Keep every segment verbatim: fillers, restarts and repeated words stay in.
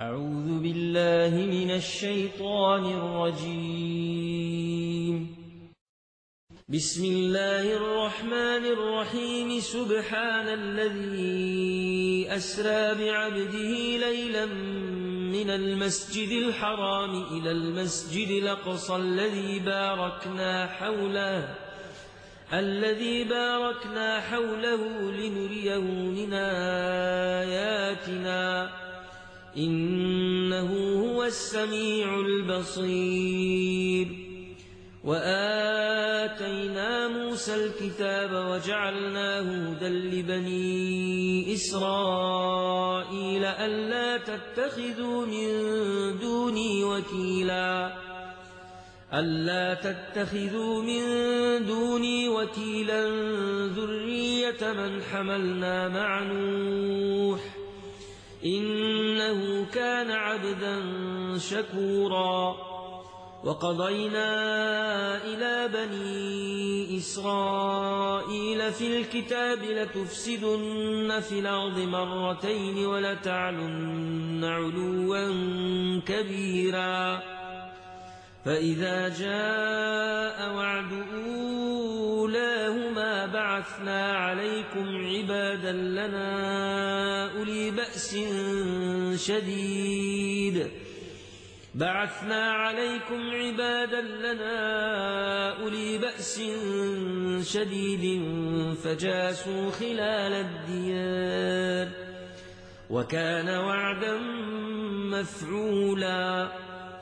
أعوذ بالله من الشيطان الرجيم. بسم الله الرحمن الرحيم. سبحان الذي أسرى بعبده ليلا من المسجد الحرام إلى المسجد الأقصى الذي باركنا حوله الذي باركنا حوله لنريه من آياتنا إنه هو السميع البصير. وآتينا موسى الكتاب وجعلناه هدى لبني إسرائيل ألا تتخذوا من دوني وكيلا ألا تتخذوا من دوني وكيلا ذرية من حملنا مع نوح إنه كان عبدا شكورا. وقضينا إلى بني إسرائيل في الكتاب لتفسدن في الأرض مرتين ولتعلن علوا كبيرا. فإذا جاء وعد أولاهما بعثنا عليكم عبادا لنا أولي بأس شديد بعثنا عليكم عبادا لنا أولي بأس شديد فجاسوا خلال الديار وكان وعدا مفعولا.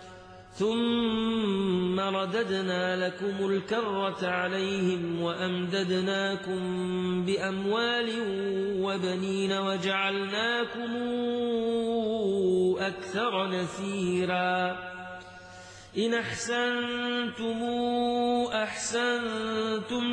ثم رددنا لكم الكرة عليهم وأمددناكم بأموال وبنين وجعلناكم أكثر نفيرا. إن أحسنتم أحسنتم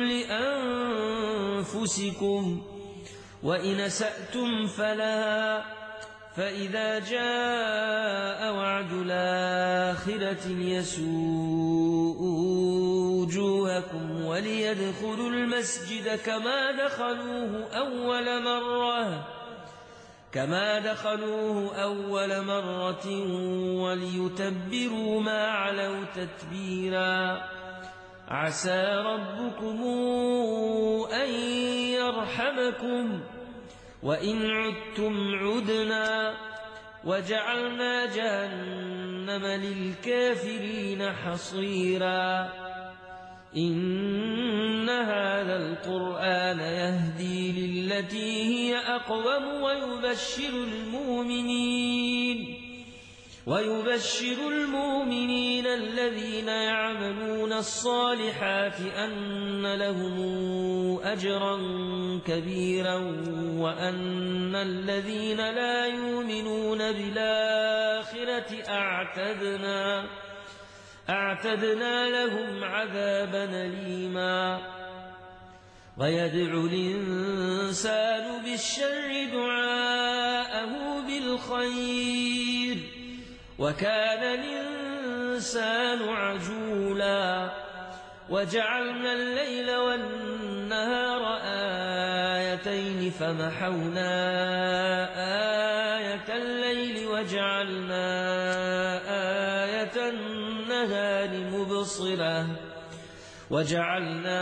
لأنفسكم وإن أسأتم فلها. فإذا جاء وعد الآخرة ليسوء وجوهكم وليدخلوا المسجد كما دخلوه أول مرة كما دخلوه أول مرة وليتبروا ما علوا تتبيرا. عسى ربكم أن يرحمكم وإن عدتم عدنا وجعلنا جهنم للكافرين حصيرا. إن هذا القرآن يهدي للتي هي أقوم ويبشر المؤمنين ويبشر المؤمنين الذين يعملون الصالحات أن لهم أجرا كبيرا وأن الذين لا يؤمنون بالآخرة أعتدنا أعتدنا لهم عذابا أليما. ويدعو الإنسان بالشر دعاءه بالخير وكان الإنسان عجولا. وجعلنا الليل والنهار آيتين فمحونا آية الليل وجعلنا آية النهار مبصرة وجعلنا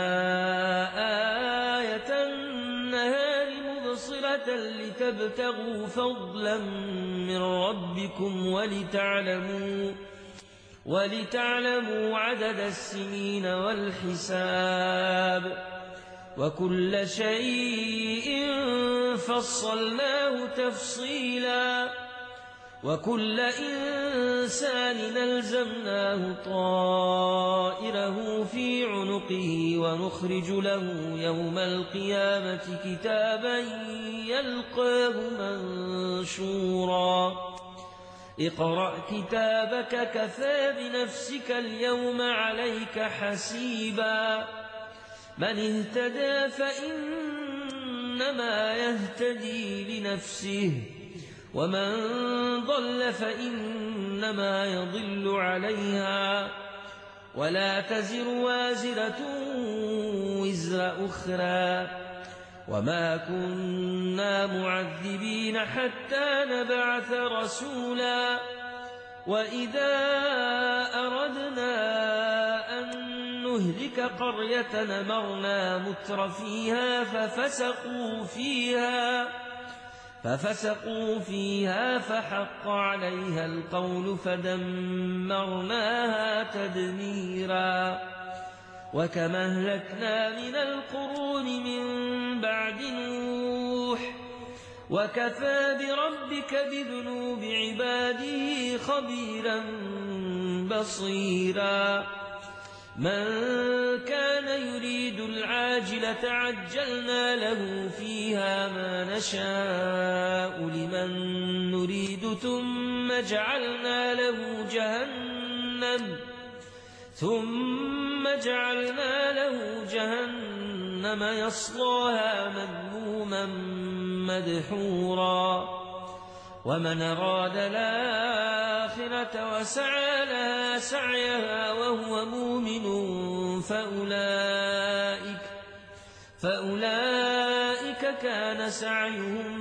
آية النهار مبصرة لتبتغوا فضلا من ربكم ولتعلموا ولتعلموا عدد السنين والحساب وكل شيء فصلناه تفصيلا. وكل إنسان ألزمناه طائره في عنقه ونخرج له يوم القيامة كتابا يلقاه منشورا. اقرأ كتابك كفى بنفسك اليوم عليك حسيبا. من اهتدى فإنما يهتدي لنفسه ومن ضل فإنما يضل عليها ولا تزر وازرة وزر أخرى وما كنا معذبين حتى نبعث رسولا وإذا أردنا أن نهلك قرية أمرنا متر فيها ففسقوا فيها ففسقوا فيها فحق عليها القول فدمرناها تدميرا وكما أهلكنا من القرون من بعد نوح وكفى بربك بذنوب عباده خبيرا بصيرا من كان يريد العاجلة عجلنا له فيها ما نشاء لمن نريد ثم جعلنا له جهنم ثم جعلنا له جهنم يصلاها مذموما مدحورا ومن أراد الآخرة وسعى لها سعيها وهو مؤمن فأولئك, فأولئك كان سعيهم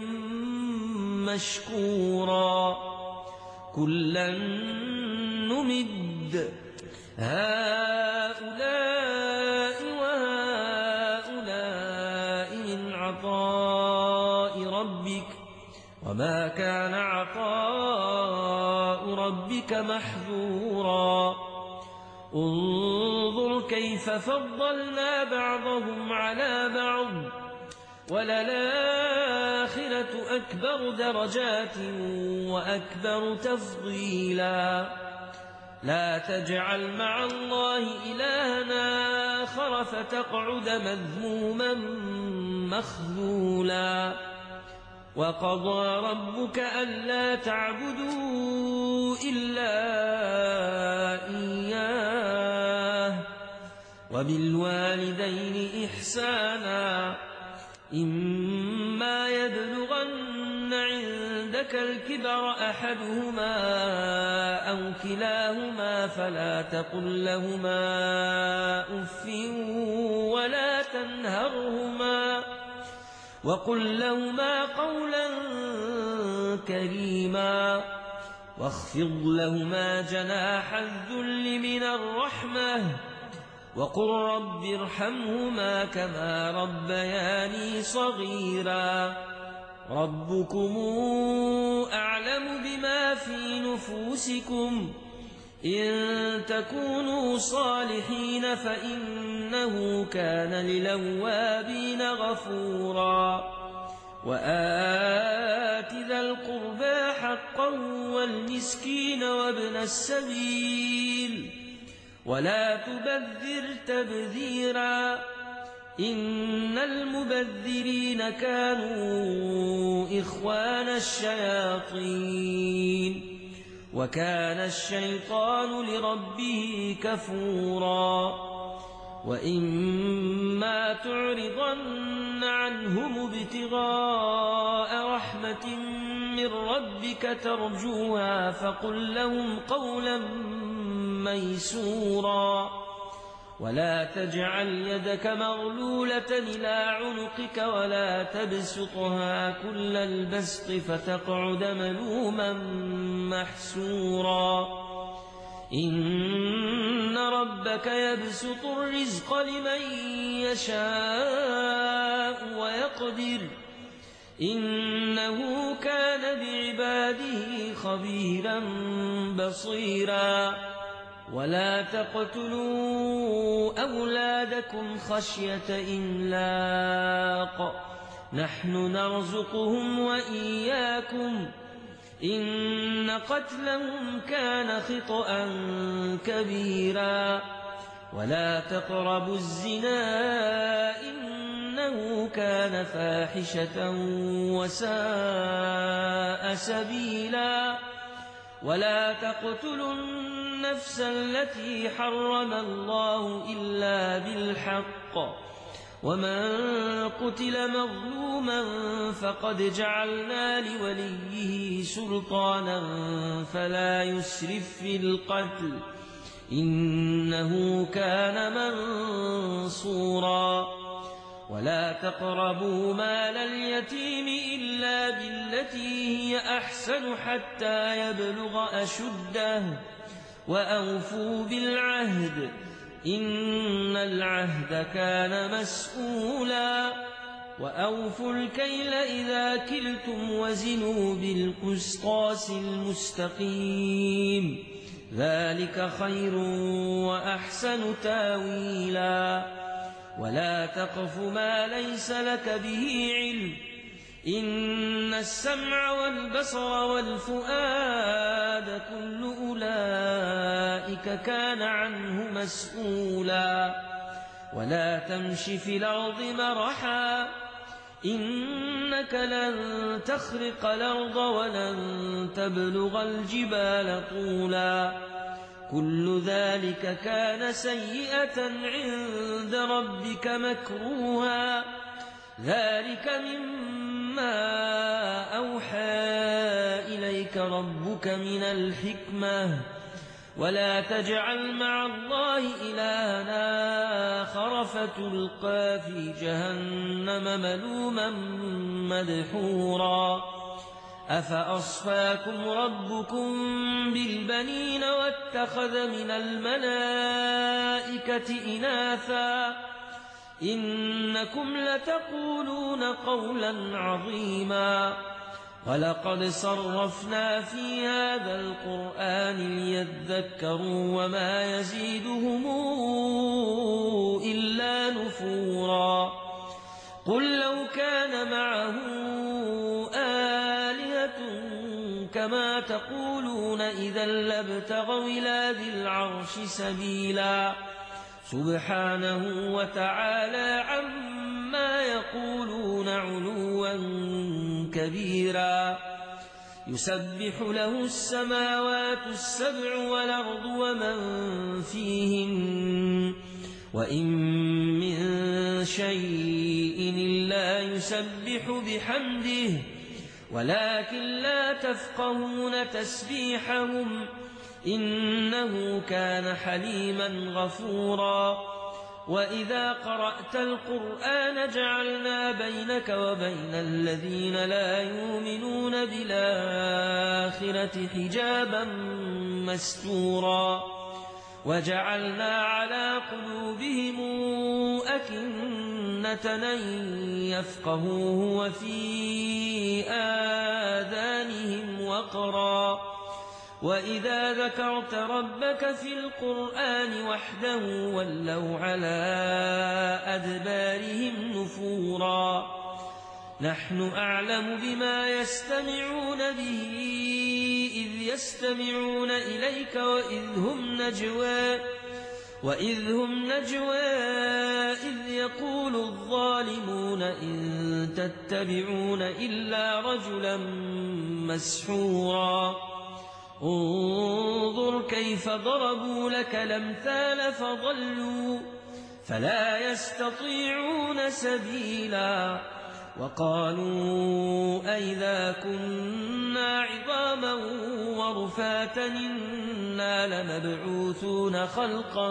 مشكورا كلا نمد هؤلاء وهؤلاء من عطاء ربك وما كان عطاء ربك محظورا انظر كيف فضلنا بعضهم على بعض وللآخرة أكبر درجات وأكبر تفضيلا لا تجعل مع الله إلهنا آخر فتقعد مذموما مخذولا وقضى ربك ألا تعبدوا إلا إياه وبالوالدين إحسانا إما يبلغن عندك الكبر أحدهما أو كلاهما فلا تقل لهما أف ولا تنهرهما وقل لهما قولا كريما واخفض لهما جناح الذل من الرحمة وقل رب ارحمهما كما ربياني صغيرا ربكم أعلم بما في نفوسكم إن تكونوا صالحين فإنه كان للأوابين غفورا وآت ذا القربى حقا والمسكين وابن السبيل ولا تبذر تبذيرا إن المبذرين كانوا إخوان الشياطين وكان الشيطان لربه كفورا وإما تعرضن عنهم ابتغاء رحمة من ربك ترجوها فقل لهم قولا ميسورا ولا تجعل يدك مغلولة إلى عنقك ولا تبسطها كل البسط فتقعد ملوما محسورا إن ربك يبسط الرزق لمن يشاء ويقدر إنه كان بعباده خبيرا بصيرا ولا تقتلوا أولادكم خشية إملاق نحن نرزقهم وإياكم إن قتلهم كان خطأ كبيرا ولا تقربوا الزنا إنه كان فاحشة وساء سبيلا ولا تقتلوا النفس التي حرم الله إلا بالحق ومن قتل مظلوما فقد جعلنا لوليه سلطانا فلا يسرف في القتل إنه كان منصورا ولا تقربوا مال اليتيم إلا بالتي هي أحسن حتى يبلغ أشده وأوفوا بالعهد إن العهد كان مسؤولا وأوفوا الكيل إذا كلتم وزنوا بالقسطاس المستقيم ذلك خير وأحسن تاويلا ولا تقف ما ليس لك به علم إن السمع والبصر والفؤاد كل أولئك كان عنه مسؤولا ولا تمش في الأرض مرحا إنك لن تخرق الأرض ولن تبلغ الجبال طولا كل ذلك كان سيئة عند ربك مكروها ذلك مما أوحى إليك ربك من الحكمة ولا تجعل مع الله إلها آخر فتلقى في جهنم ملوما مدحورا أفأصفاكم ربكم بالبنين واتخذ من الملائكة إناثا إنكم لتقولون قولا عظيما ولقد صرفنا في هذا القرآن ليذكروا وما يزيدهم إلا نفورا قل لو كان معه آلهة كما تقولون إذا لابتغوا إلى ذي العرش سبيلا سبحانه وتعالى عما يقولون علوا كبيرا يسبح له السماوات السبع والأرض ومن فيهن وإن من شيء إلا يسبح بحمده ولكن لا تفقهون تسبيحهم إنه كان حليما غفورا وإذا قرأت القرآن جعلنا بينك وبين الذين لا يؤمنون بالآخرة حجابا مستورا وجعلنا على قلوبهم أكنة أن يفقهوه وفي آذانهم وقرا وإذا ذكرت ربك في القرآن وحده ولوا على أدبارهم نفورا نحن أعلم بما يستمعون به إذ يستمعون إليك وإذ هم نجوى وإذ هم نجوى إذ يقول الظالمون إن تتبعون إلا رجلا مسحورا انظر كيف ضربوا لك الأمثال فضلوا فلا يستطيعون سبيلا وقالوا أئذا كنا عظاما ورفاتا إنا لمبعوثون خلقا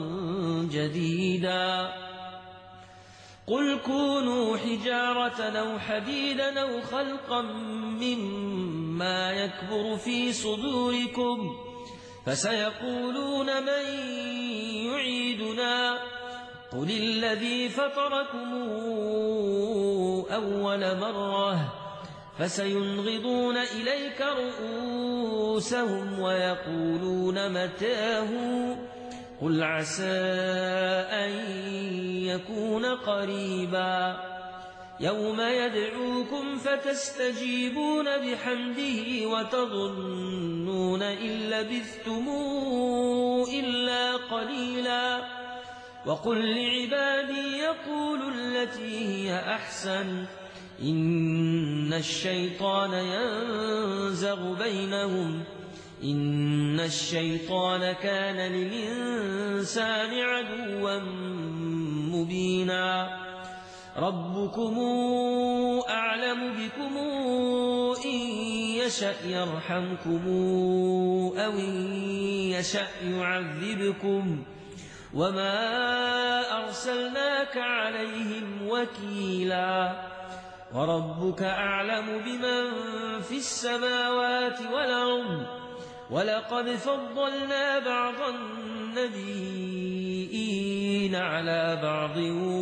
جديدا قل كونوا حجارة أو حديدا أو خلقا مما يكبر في صدوركم فسيقولون من يعيدنا قل الذي فطركم أول مرة فسينغضون إليك رؤوسهم ويقولون متاه قل عسى أن يكون قريبا يوم يدعوكم فتستجيبون بحمده وتظنون إن لبثتم إلا قليلا وقل لعبادي يقولوا التي هي أحسن إن الشيطان ينزغ بينهم إن الشيطان كان للإنسان عدوا مبينا ربكم أعلم بكم إن يشأ يرحمكم أو إن يشأ يعذبكم وما أرسلناك عليهم وكيلا وربك أعلم بمن في السماوات والأرض ولقد فضلنا بعض النبيين على بعض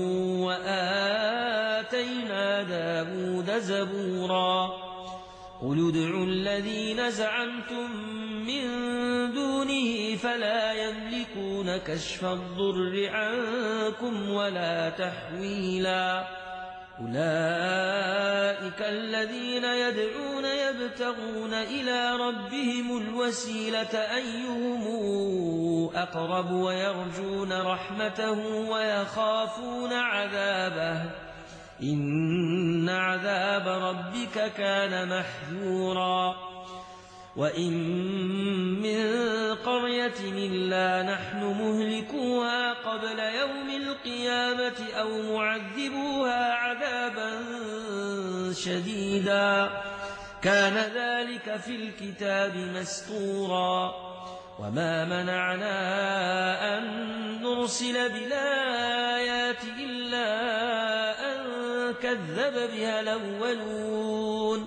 وآتينا داود زبورا قل ادعوا الذين زعمتم من دونه فلا يملكون كشف الضر عنكم ولا تحويلا أولئك الذين يدعون يبتغون إلى ربهم الوسيلة أيهم أقرب ويرجون رحمته ويخافون عذابه إن عذاب ربك كان محذورا وإن من قرية إلا نحن مهلكوها قبل يوم القيامة أو معذبوها عذابا شديدا كان ذلك في الكتاب مسطورا وما منعنا أن نرسل بالآيات إلا أن كذب بها الأولون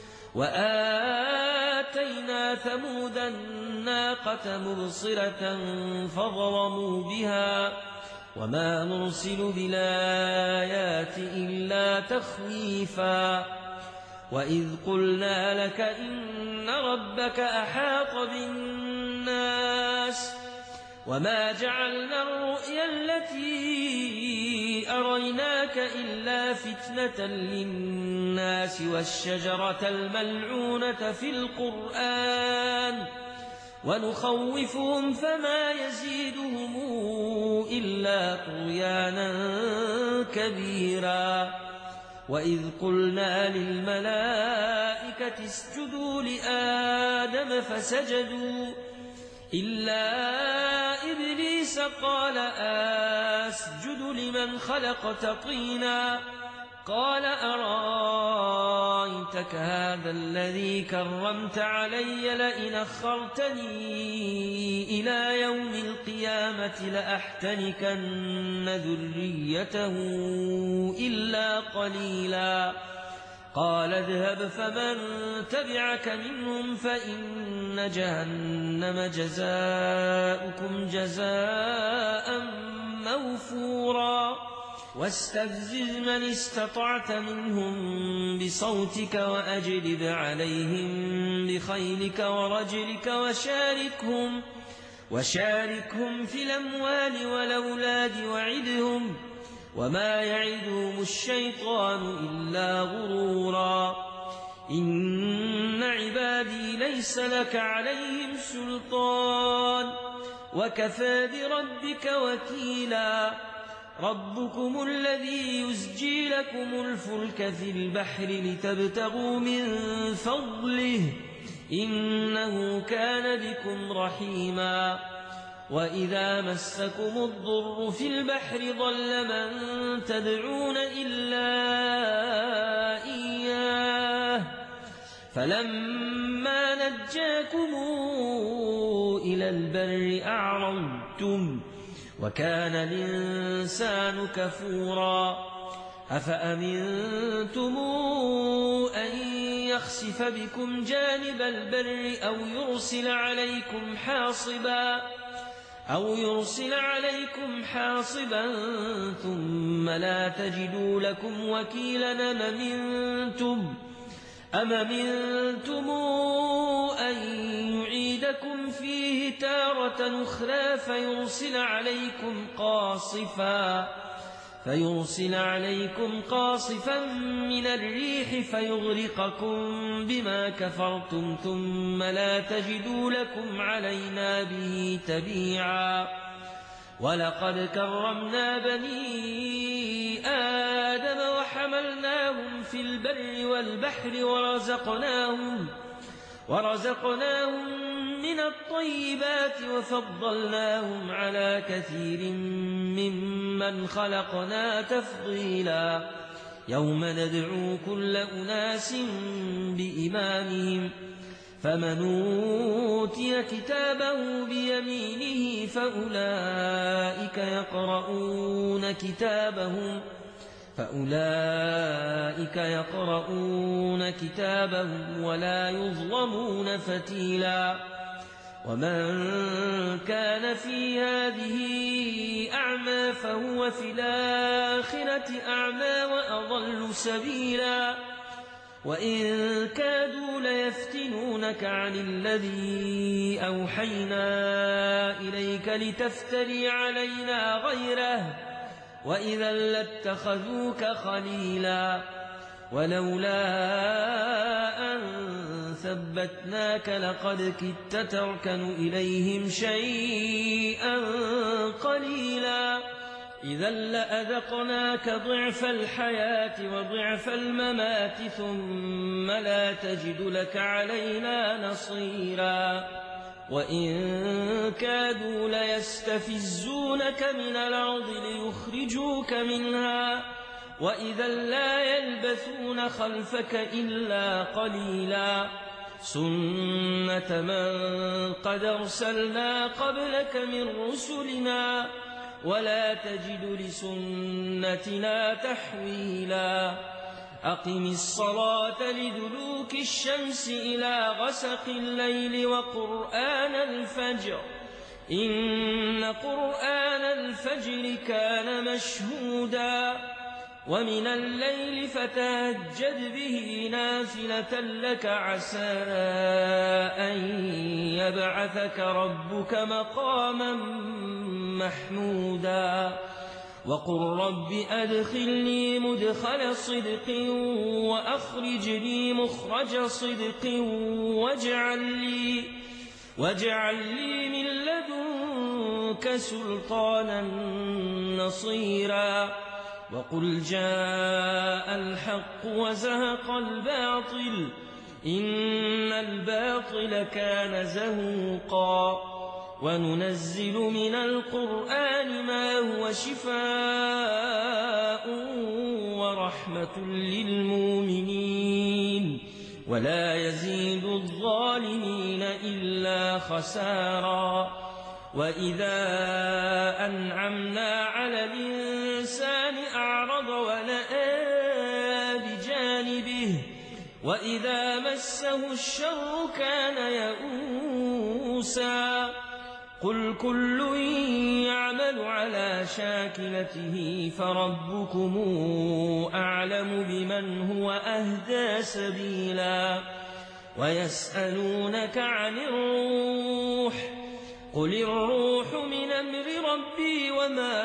وآتينا ثمود الناقة مبصرة فظلموا بها وما نرسل بالآيات إلا تخويفا وإذ قلنا لك إن ربك أحاط بالناس وما جعلنا الرؤيا التي أريناك إلا فتنة للناس والشجرة الملعونة في القرآن ونخوفهم فما يزيدهم إلا طغيانا كبيرا وإذ قلنا للملائكة اسجدوا لآدم فسجدوا إلا إبليس قال أسجد لمن خلقت طينا قال أرأيتك هذا الذي كرمت علي لئن أخرتني إلى يوم القيامة لأحتنكن ذريته إلا قليلا قال اذهب فمن تبعك منهم فإن جهنم جزاؤكم جزاء موفورا واستفزز من استطعت منهم بصوتك وأجلب عليهم بخيلك ورجلك وشاركهم, وشاركهم في الأموال والأولاد وعدهم وما يعدهم الشيطان إلا غرورا إن عبادي ليس لك عليهم سلطان وكفى بربك وكيلا ربكم الذي يزجي لكم الفلك في البحر لتبتغوا من فضله إنه كان بكم رحيما وإذا مسكم الضر في البحر ضل من تدعون إلا إياه فلما نجاكم إلى البر أعرضتم وكان الإنسان كفورا أفأمنتم أن يخسف بكم جانب البر أو يرسل عليكم حاصبا أو يرسل عليكم حاصبا ثم لا تجدوا لكم وكيلا أم أمنتم أم أمنتم أن يعيدكم فيه تارة أخرى فيرسل عليكم قاصفا فيرسل عليكم قاصفا من الريح فيغرقكم بما كفرتم ثم لا تجدوا لكم علينا به تبيعا ولقد كرمنا بني آدم وحملناهم في البر والبحر ورزقناهم ورزقناهم من الطيبات وفضلناهم على كثير ممن خلقنا تفضيلا يوم ندعو كل أناس بإمامهم فمن أوتي كتابه بيمينه فأولئك يقرؤون كتابهم فأولئك يقرؤون كتابهم ولا يظلمون فتيلا ومن كان في هذه أعمى فهو في الآخرة أعمى وأضل سبيلا وإن كادوا ليفتنونك عن الذي أوحينا إليك لتفتري علينا غيره وإذا لاتخذوك خليلا ولولا أن ثبتناك لقد كدت تركن إليهم شيئا قليلا إذا لأذقناك ضعف الحياة وضعف الممات ثم لا تجد لك علينا نصيرا وإن كادوا ليستفزونك من الأرض ليخرجوك منها وإذا لا يلبثون خلفك إلا قليلا سنة من قد أرسلنا قبلك من رسلنا ولا تجد لسنتنا تحويلا أقم الصلاة لدلوك الشمس إلى غسق الليل وقرآن الفجر إن قرآن الفجر كان مشهودا ومن الليل فتهجد به نافلة لك عسى أن يبعثك ربك مقاما محمودا وقل رب أدخلني مدخل صدق وأخرجني مخرج صدق واجعل لي, واجعل لي من لدنك سلطانا نصيرا وقل جاء الحق وزهق الباطل إن الباطل كان زهوقا وننزل من القرآن ما هو شفاء ورحمة للمؤمنين ولا يزيد الظالمين إلا خسارا وإذا أنعمنا على الإنسان أعرض ونأى بجانبه وإذا مسه الشر كان يئوسا قل كل يعمل على شاكلته فربكم أعلم بمن هو أهدى سبيلا ويسألونك عن الروح قل الروح من أمر ربي وما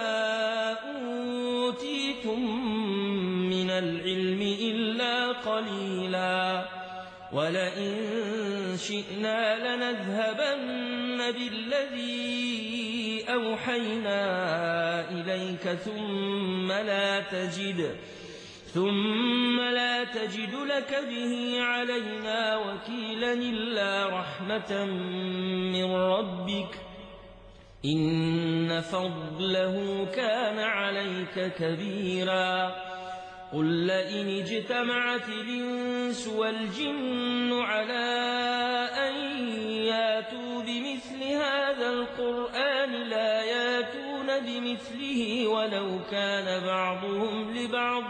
أوتيتم من العلم إلا قليلا ولئن شئنا لنذهبن بالذي أوحينا إليك ثم لا تجد ثم لا تجد لك به علينا وكيلا إلا رحمة من ربك إن فضله كان عليك كبيرا قل لئن اجتمعت الإنس والجن على أن ياتوا بمثل هذا القرآن لا ياتون بمثله ولو كان بعضهم لبعض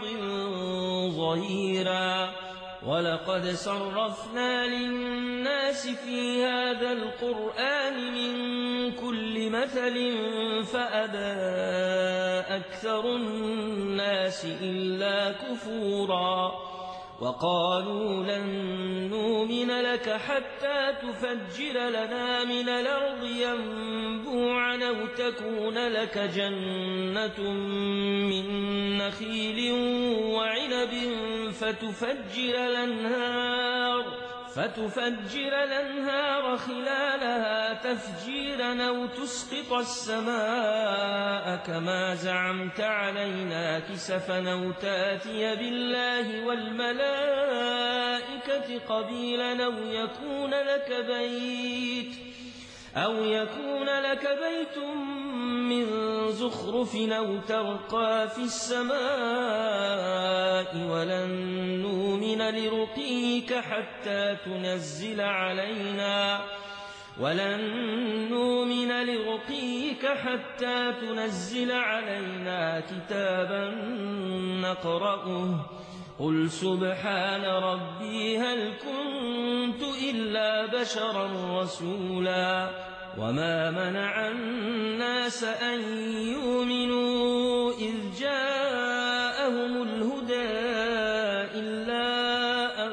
ظهيرا ولقد صرفنا للناس في هذا القرآن من كل مثل فأبى أكثر الناس إلا كفورا وقالوا لن نؤمن لك حتى تفجر لنا من الأرض ينبوعا أو تكون لك جنة من نخيل وعنب فتفجر الأنهار فتفجر الأنهار خلالها تفجيرا أو تسقط السماء كما زعمت علينا كسفا أو تأتي بالله والملائكة قبيلا أو يكون لك بيت أو يكون لك بيت من زخرف أو ترقى في السماء ولن نؤمن لرقيك حتى تنزل علينا ولن نؤمن لرقيك حتى تنزل علينا كتابا نقرأه قل سبحان ربي هل كنت إلا بشرا رسولا وما منع الناس أن يؤمنوا إذ جاءهم الهدى إلا أن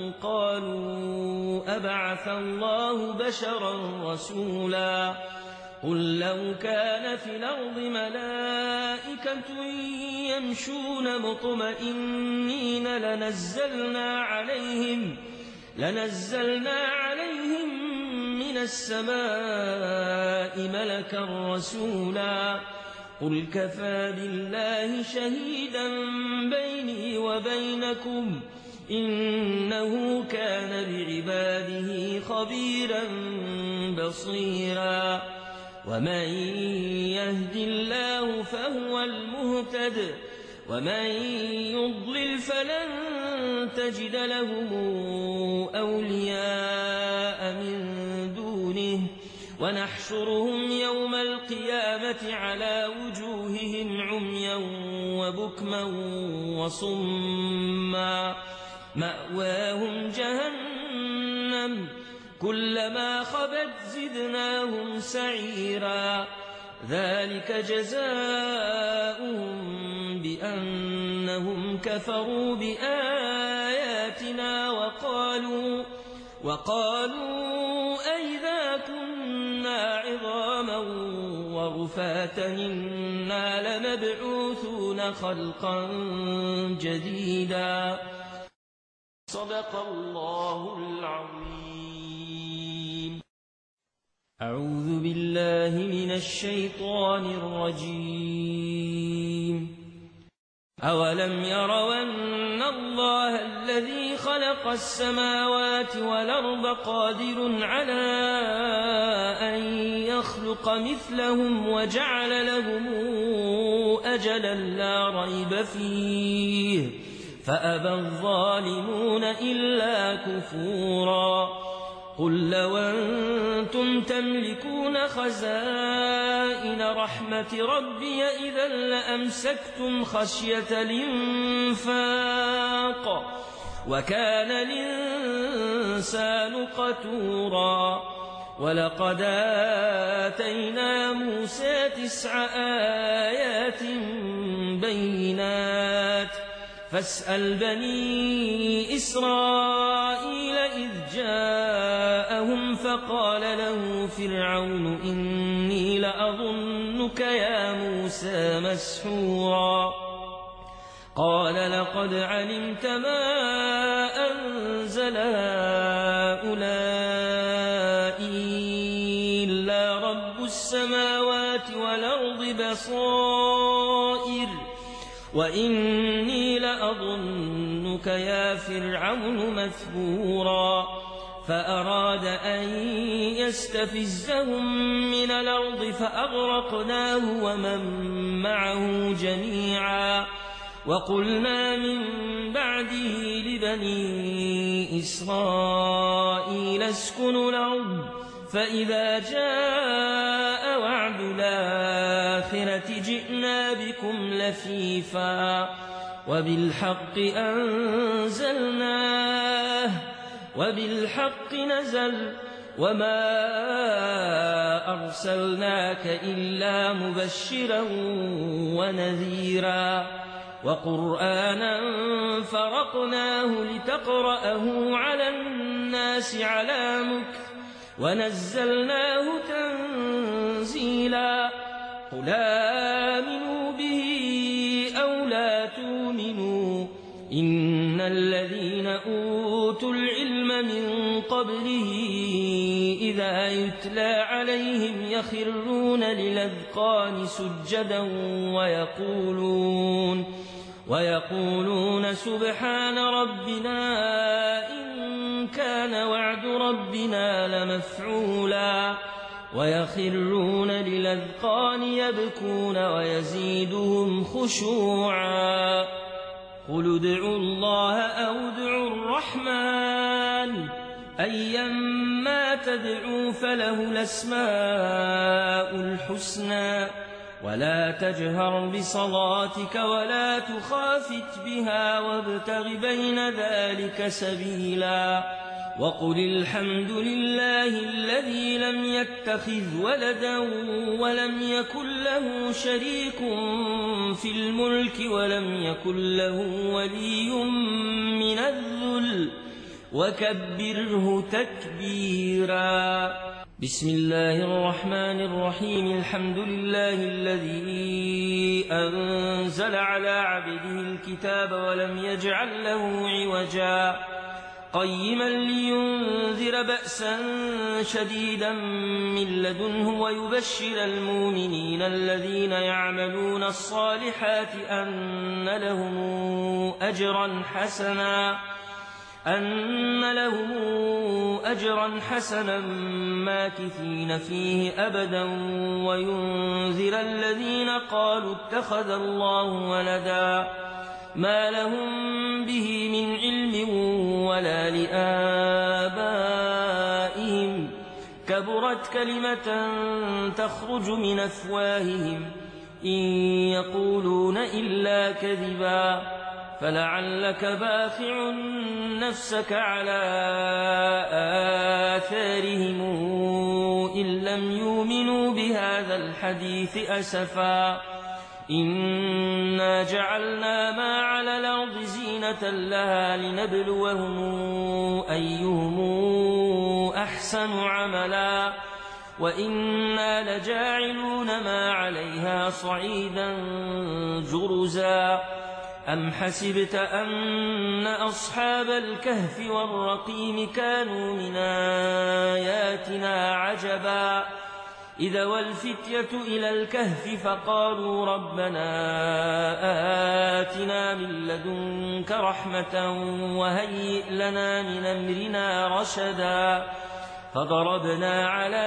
قالوا أبعث الله بشرا رسولا قل لو كان في الأرض ملائكة يمشون مطمئنين لنزلنا عليهم لنزلنا عليهم من السماء ملكا رسولا قل كفى بالله شهيدا بيني وبينكم إنه كان بعباده خبيرا بصيرا ومن يهد الله فهو المهتد ومن يضلل فلن تجد لهم أولياء من دونه ونحشرهم يوم القيامة على وجوههم عميا وبكما وصما مأواهم جهنم كلما خبت زدناهم سعيرا ذلك جزاؤهم بأنهم كفروا بآياتنا وقالوا وقالوا أئذا كنا عظاما ورفاتا إنا لمبعوثون خلقا جديدا صدق الله العظيم. أعوذ بالله من الشيطان الرجيم. أولم يروا أن الله الذي خلق السماوات والأرض قادر على أن يخلق مثلهم وجعل لهم أجلا لا ريب فيه فأبى الظالمون إلا كفورا قل لو أنتم تملكون خزائن رحمة ربي إذا لأمسكتم خشية الإنفاق وكان الإنسان قتورا ولقد آتينا موسى تسع آيات بينات فاسأل بني إسرائيل إذ جاءهم فقال له فرعون إني لأظنك يا موسى مسحورا قال لقد علمت ما أنزل هؤلاء إلا رب السماوات والأرض بصائر وإني لأظنك يا فرعون مثبورا فأراد أن يستفزهم من الأرض فأغرقناه ومن معه جميعا وقلنا من بعده لبني إسرائيل اسكنوا الأرض فإذا جاء وعد الآخرة جئنا بكم لفيفا وبالحق أنزلناه وبالحق نزل وما أرسلناك إلا مبشرا ونذيرا وقرآنا فرقناه لتقرأه على الناس على مكث ونزلناه تنزيلا قل آمنوا به أو لا تؤمنوا إن الذين أوتوا العلم من قبله إذا يتلى عليهم يخرون للأذقان سجدا ويقولون ويقولون سبحان ربنا إن كان وعد ربنا لمفعولا ويخرون للأذقان يبكون ويزيدهم خشوعا قل ادعوا الله أو ادعوا الرحمن أيما تدعوا فله الأسماء الحسنى ولا تجهر بصلاتك ولا تخافت بها وابتغ بين ذلك سبيلا وقل الحمد لله الذي لم يتخذ ولدا ولم يكن له شريك في الملك ولم يكن له ولي من الذل وكبره تكبيرا. بسم الله الرحمن الرحيم. الحمد لله الذي أنزل على عبده الكتاب ولم يجعل له عوجا قيما لينذر بأسا شديدا من لدنه ويبشر المؤمنين الذين يعملون الصالحات أن لهم أجرا حسنا أن لهم أجرا حسنا ماكثين فيه أبدا وينذر الذين قالوا اتخذ الله ولدا ما لهم به من علم ولا لآبائهم كبرت كلمة تخرج من أفواههم إن يقولون إلا كذبا فلعلك باخع نفسك على آثارهم إن لم يؤمنوا بهذا الحديث أسفا إنا جعلنا ما على الأرض زينة لها لنبلوهم أيهم أحسن عملا وإنا لجاعلون ما عليها صعيدا جرزا. أم حسبت أن أصحاب الكهف والرقيم كانوا من آياتنا عجبا إذا والفتية إلى الكهف فقالوا ربنا آتنا من لدنك رحمة وهيئ لنا من أمرنا رشدا فضربنا على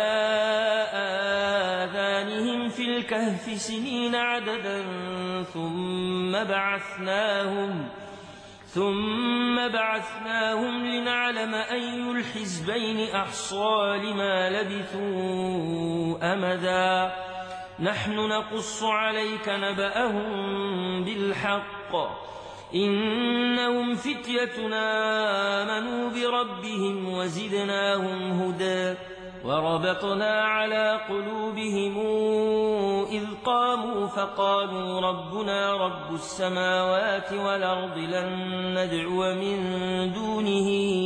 آذانهم في الكهف سنين عددا ثم بعثناهم ثم بعثناهم لنعلم أي الحزبين أحصى لما لبثوا أمدا نحن نقص عليك نبأهم بالحق إنهم فتيتنا آمنوا بربهم وزدناهم هدى وربطنا على قلوبهم إذ قاموا فقالوا ربنا رب السماوات والأرض لن ندعو من دونه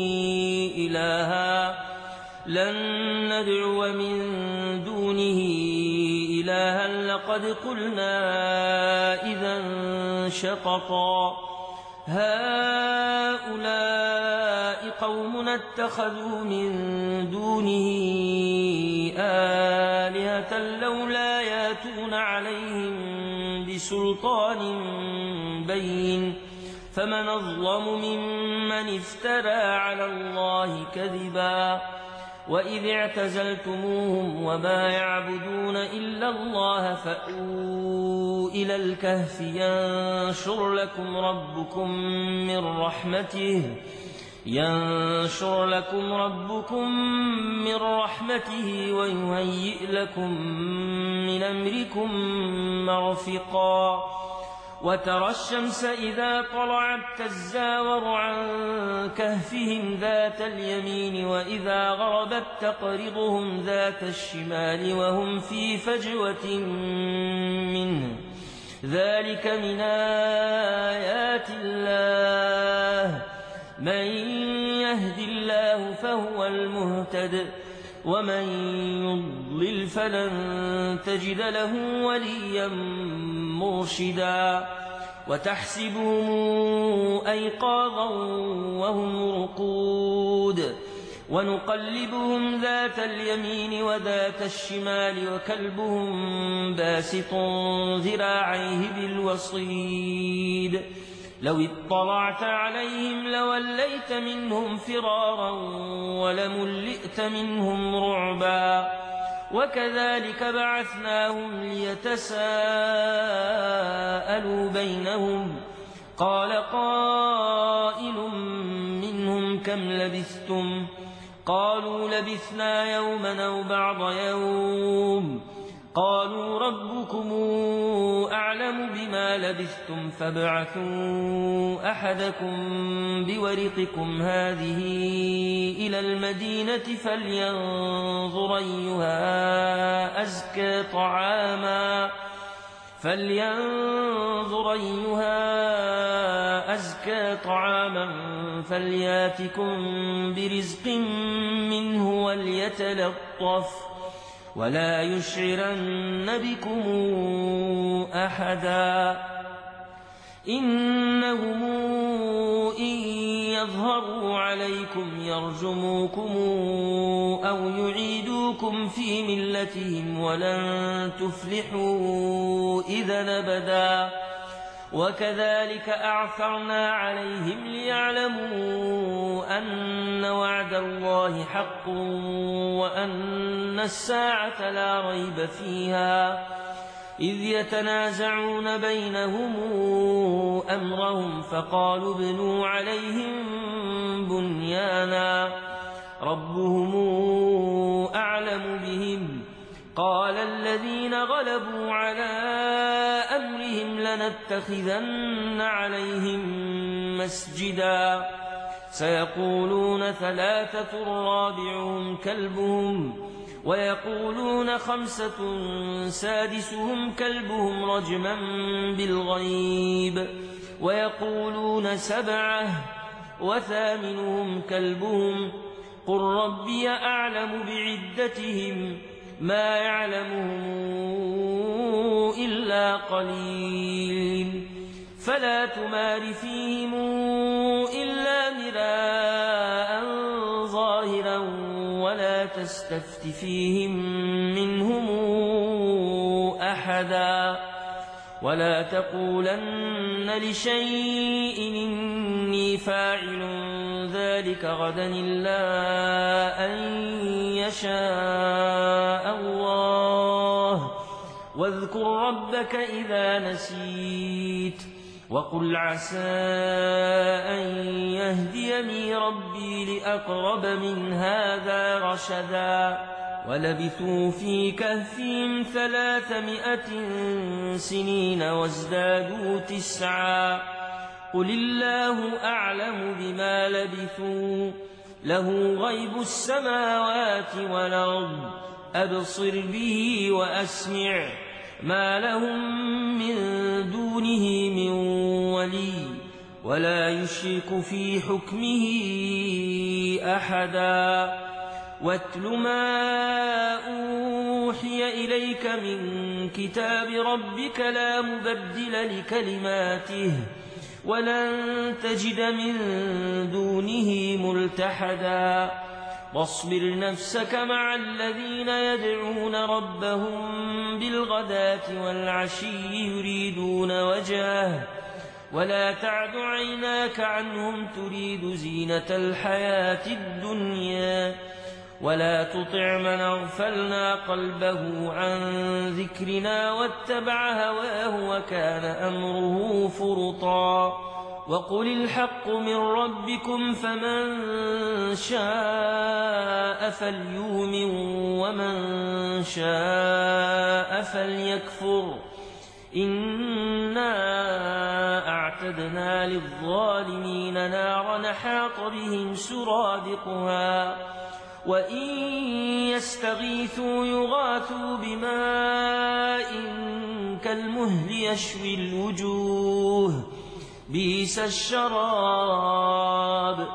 إلها لن ندعو من دونه إلها لقد قلنا إذا شططا هؤلاء قوم اتخذوا من دونه آلهة لولا ياتون عليهم بسلطان بين فمن أظلم ممن افترى على الله كذبا وإذ اعتزلتموهم وما يعبدون إلا الله فأووا إلى الكهف ينشر لكم ربكم من رحمته ينشر لكم ربكم من رحمته ويهيئ لكم من أمركم مرفقا وترى الشمس إذا طلعت تزاور عن كهفهم ذات اليمين وإذا غربت تقرضهم ذات الشمال وهم في فجوة منه ذلك من آيات الله من يهد الله فهو المهتد ومن يضلل فلن تجد له وليا مرشدا وتحسبهم أيقاظا وهم رقود ونقلبهم ذات اليمين وذات الشمال وكلبهم باسط ذراعيه بالوصيد لو اطلعت عليهم لوليت منهم فرارا ولملئت منهم رعبا وكذلك بعثناهم ليتساءلوا بينهم قال قائل منهم كم لبثتم قالوا لبثنا يوما أو بعض يوم قالوا ربكم أعلم بما لبثتم فابعثوا أحدكم بورقكم هذه إلى المدينة فلينظر أيها أزكى طعاما فلينظر أيها أزكى طعاما فلياتكم برزق منه وليتلطف ولا يشعرن بكم أحدا إنهم إن يظهروا عليكم يرجموكم أو يعيدوكم في ملتهم ولن تفلحوا إذا أبدا وكذلك أعثرنا عليهم ليعلموا أن وعد الله حق وأن الساعة لا ريب فيها إذ يتنازعون بينهم أمرهم فقالوا ابنوا عليهم بنيانا ربهم أعلم بهم قال الذين غلبوا على أمرهم لنتخذن عليهم مسجدا سيقولون ثلاثة رابعهم كلبهم ويقولون خمسة سادسهم كلبهم رجما بالغيب ويقولون سبعة وثامنهم كلبهم قل ربي أعلم بعدتهم ما يعلمهم إلا قليل فلا تمار فيهم إلا مراء ظاهرا ولا تستفت فيهم منهم أحدا ولا تقولن لشيء إني فاعل ذلك غدا إلا أن يشاء الله واذكر ربك إذا نسيت وقل عسى أن يهديني ربي لأقرب من هذا رشدا ولبثوا في كهفهم ثلاثمائة سنين وازدادوا تسعا قل الله أعلم بما لبثوا له غيب السماوات والأرض أبصر به وأسمع ما لهم من دونه من ولي ولا يشرك في حكمه أحدا واتل ما أوحي إليك من كتاب ربك لا مبدل لكلماته ولن تجد من دونه ملتحدا واصبر نفسك مع الذين يدعون ربهم بالغداة والعشي يريدون وجهه ولا تعد عيناك عنهم تريد زينة الحياة الدنيا ولا تطع من أغفلنا قلبه عن ذكرنا واتبع هواه وكان أمره فرطا وقل الحق من ربكم فمن شاء فليؤمن ومن شاء فليكفر إنا أعتدنا للظالمين نارا نحاط بهم سرادقها وإن يستغيثوا يغاثوا بماء كالمهل يشوي الوجوه بئس الشراب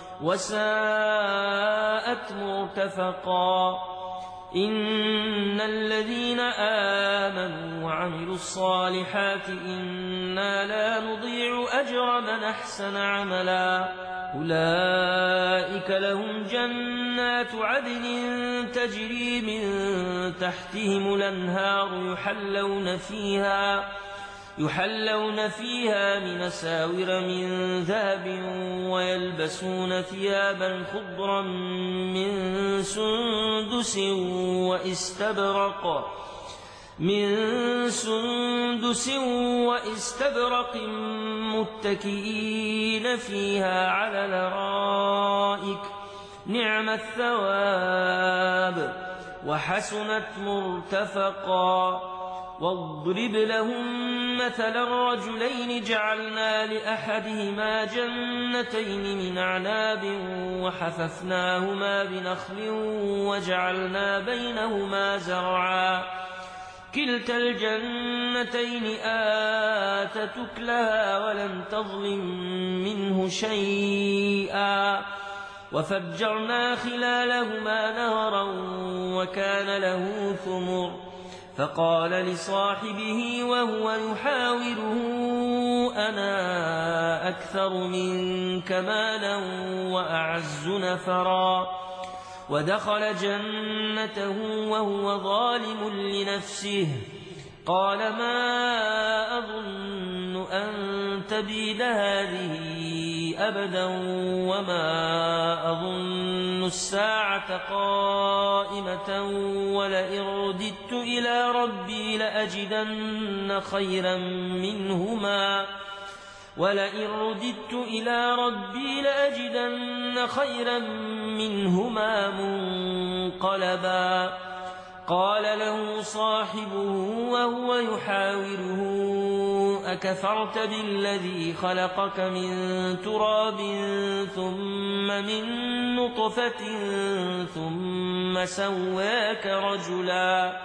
وساءت مرتفقا إن الذين آمنوا وعملوا الصالحات إنا لا نضيع أجر من أحسن عملا أولئك لهم جنات عدن تجري من تحتهم الأنهار يحلون فيها يحلون فيها من أساور من ذهب ويلبسون ثيابا خضرا من سندس واستبرق من سندس واستبرق متكئين فيها على الأرائك نعم الثواب وحسنت مرتفقا. واضرب لهم مثلا الرجلين جعلنا لأحدهما جنتين من أعناب وحففناهما بنخل وجعلنا بينهما زرعا كلتا الجنتين آتت أكلها ولم تظلم منه شيئا وفجرنا خلالهما نهرا وكان له ثمر فقال لصاحبه وهو يحاوره أنا أكثر منك مالا وأعز نفرا ودخل جنته وهو ظالم لنفسه قال ما أظن أن تبيد هذه أبدا وما أظن الساعة قائمة ولئن رددت إلى ربي لأجدن خيرا منهما ولئن رددت إلى ربي لأجدن خيرا منهما منقلبا. قال له صاحبه وهو يحاوره أكفرت بالذي خلقك من تراب ثم من نطفة ثم سواك رجلا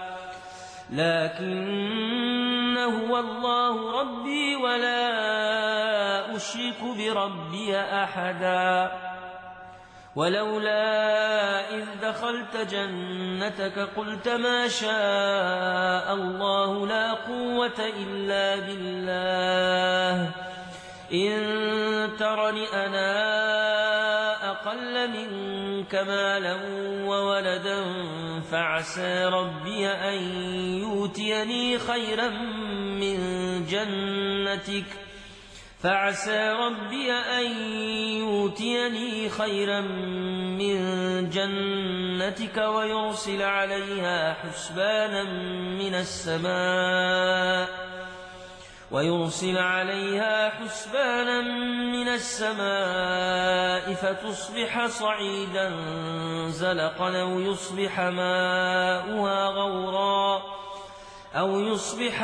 لكن هو الله ربي ولا أشرك بربي أحدا. ولولا إذ دخلت جنتك قلت ما شاء الله لا قوة إلا بالله إن ترني أنا أقل منك مالا وولدا فعسى ربي أن يؤتيني خيرا من جنتك فعسى ربي أن يؤتيني خيرا من جنتك ويرسل عليها حسبانا من السماء ويرسل عليها حسبانا من السماء فتصبح صعيدا زلقا أو يصبح ماؤها غورا أو يصبح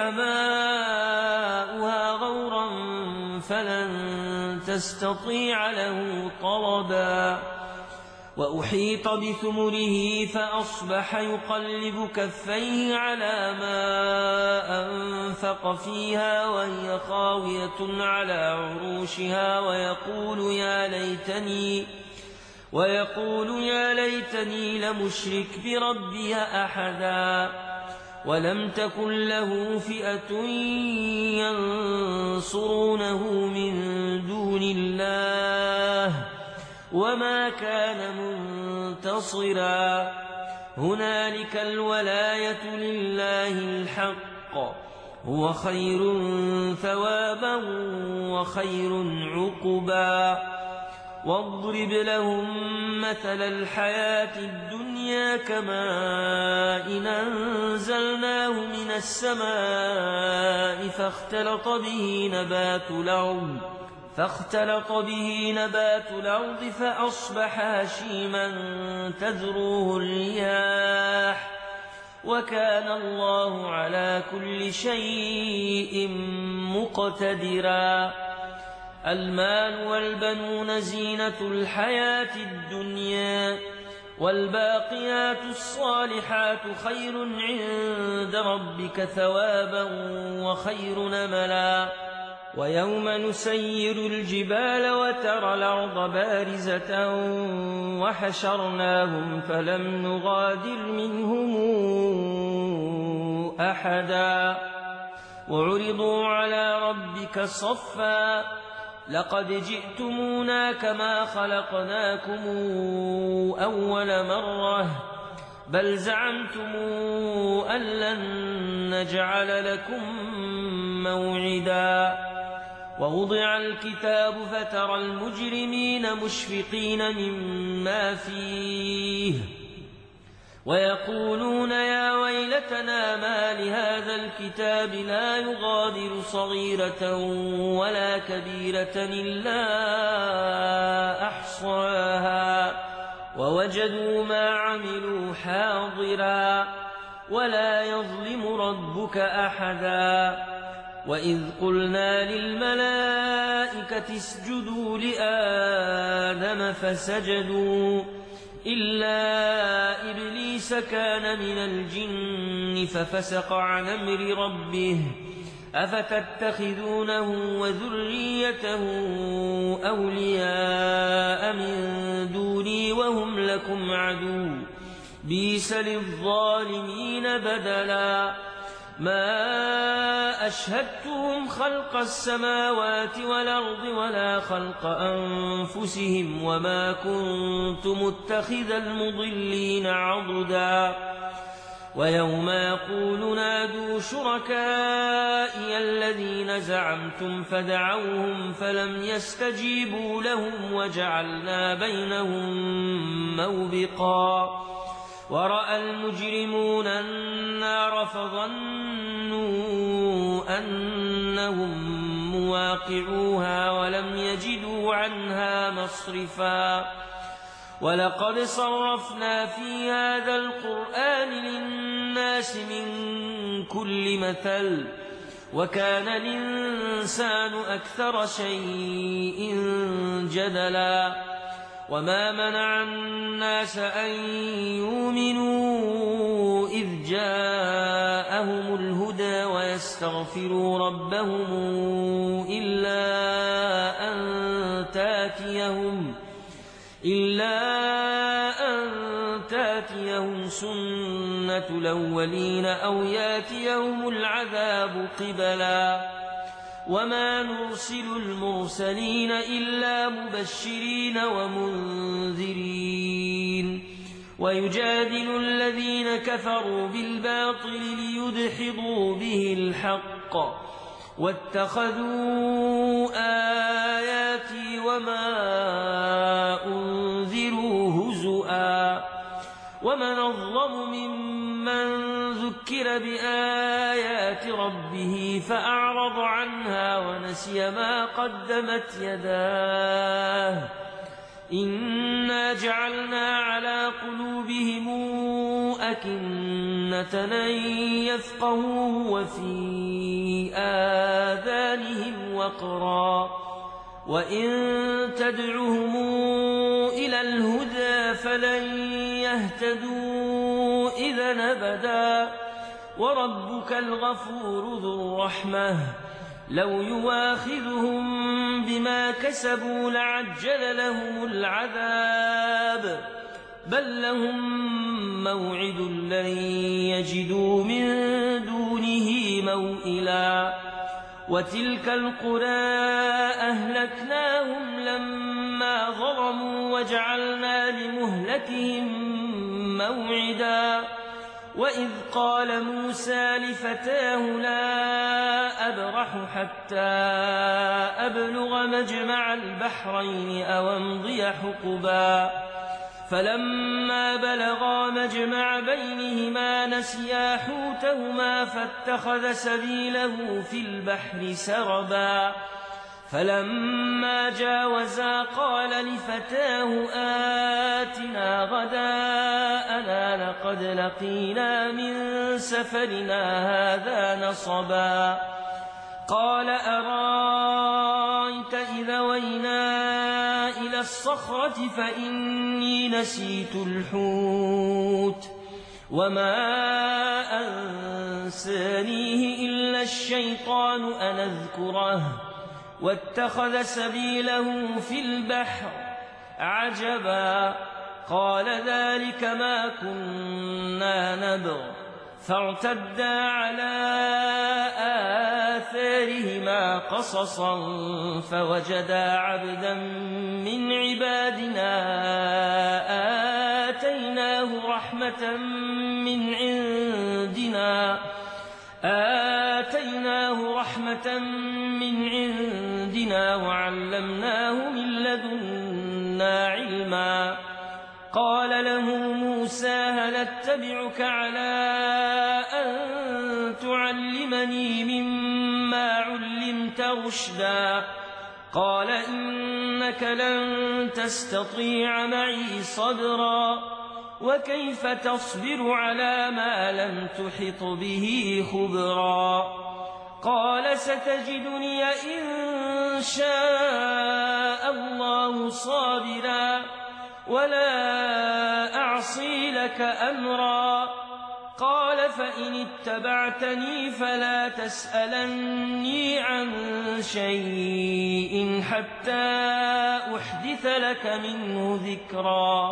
ماؤها غورا فلن تستطيع له طلبا. وأحيط بثمره فأصبح يقلب كفيه على ما أنفق فيها وهي خاوية على عروشها ويقول يا ليتني ويقول يا ليتني لمشرك بربي أحدا. ولم تكن له فئة ينصرونه من دون الله وما كان منتصرا. هنالك الولاية لله الحق هو خير ثوابا وخير عقبا. واضرب لهم مثل الحياة الدنيا كماء أنزلناه من السماء فاختلط به نبات الأرض فاختلط به نبات الأرض فأصبح هشيما تذروه الرياح وكان الله على كل شيء مقتدرا. المال والبنون زينة الحياة الدنيا والباقيات الصالحات خير عند ربك ثوابا وخير نملا. ويوم نسير الجبال وترى الأرض بارزة وحشرناهم فلم نغادر منهم أحدا وعرضوا على ربك صفا لقد جئتمونا كما خلقناكم أول مرة بل زعمتم أن لن نجعل لكم موعدا. ووضع الكتاب فترى المجرمين مشفقين مما فيه ويقولون يا ويلتنا ما لهذا الكتاب لا يغادر صغيرة ولا كبيرة إلا أحصاها ووجدوا ما عملوا حاضرا ولا يظلم ربك أحدا وإذ قلنا للملائكة اسجدوا لآدم فسجدوا إلا إبليس كان من الجن ففسق عن أمر ربه أفتتخذونه وذريته أولياء من دوني وهم لكم عدو بئس للظالمين بدلا ما أشهدتهم خلق السماوات والأرض ولا خلق أنفسهم وما كنت متخذ المضلين عضدا ويوم يقول نادوا شركائي الذين زعمتم فدعوهم فلم يستجيبوا لهم وجعلنا بينهم موبقا ورأى المجرمون النار فظنوا أنهم مواقعوها ولم يجدوا عنها مصرفا ولقد صرفنا في هذا القرآن للناس من كل مثل وكان الإنسان أكثر شيء جدلا وما منع الناس أن يؤمنوا إذ جاءهم الهدى ويستغفروا ربهم إلا أن تاتيهم إلا أن تاتيهم سنة الأولين أو ياتيهم العذاب قبلا وما نرسل المرسلين إلا مبشرين ومنذرين ويجادل الذين كفروا بالباطل ليدحضوا به الحق واتخذوا آياتي وما أنذروا هزؤا ومن أظلم ممن ذكر بآيات ربه فأعرض عنها ونسي ما قدمت يداه إنا جعلنا على قلوبهم أكنة أن يفقهوه وفي آذانهم وقرا وإن تدعهم إلى الهدى فلن يهتدوا إذا أبدا وربك الغفور ذو الرحمة لو يواخذهم بما كسبوا لعجل لهم العذاب بل لهم موعد لن يجدوا من دونه موئلا وتلك القرى أهلكناهم لما ظلموا وجعلنا لمهلكهم موعدا وإذ قال موسى لفتاه لا أبرح حتى أبلغ مجمع البحرين أو أمضي حقبا فلما بلغا مجمع بينهما نسيا حوتهما فاتخذ سبيله في البحر سربا فلما جاوزا قال لفتاه آتنا غداءنا لقد لقينا من سفرنا هذا نصبا قال أرايت إذا وينا إلى الصخرة فإني نسيت الحوت وما أنسانيه إلا الشيطان أن أذكره واتخذ سبيله في البحر عجبا قال ذلك ما كنا نبغ فارتدا على آثارهما قصصا فوجدا عبدا من عبادنا آتيناه رحمة من عندنا آتيناه رحمة من عندنا وعلمناه من لدنا علما قال له موسى هل اتبعك على أن تعلمني مما علمت رشدا قال إنك لن تستطيع معي صبرا وكيف تصبر على ما لم تحط به خبرا قال ستجدني إن شاء الله صابرا ولا أعصي لك أمرا قال فإن اتبعتني فلا تسألني عن شيء حتى أحدث لك منه ذكرا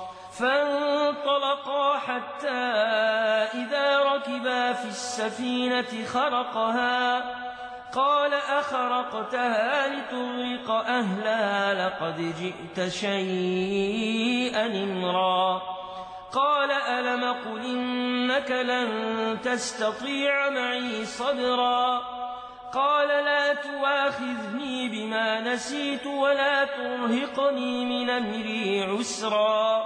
فانطلقا حتى إذا ركبا في السفينة خرقها قال أخرقتها لتغرق أهلها لقد جئت شيئا إمرا قال ألم قل إنك لن تستطيع معي صبرا قال لا تواخذني بما نسيت ولا ترهقني من أمري عسرا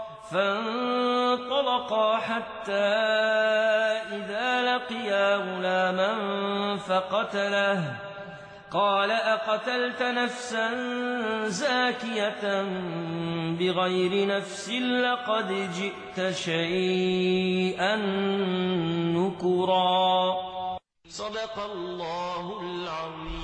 فانطلقا حتى إذا لقيا غلاما فقتله قال أقتلت نفسا زاكية بغير نفس لقد جئت شيئا نكرا. صدق الله العظيم.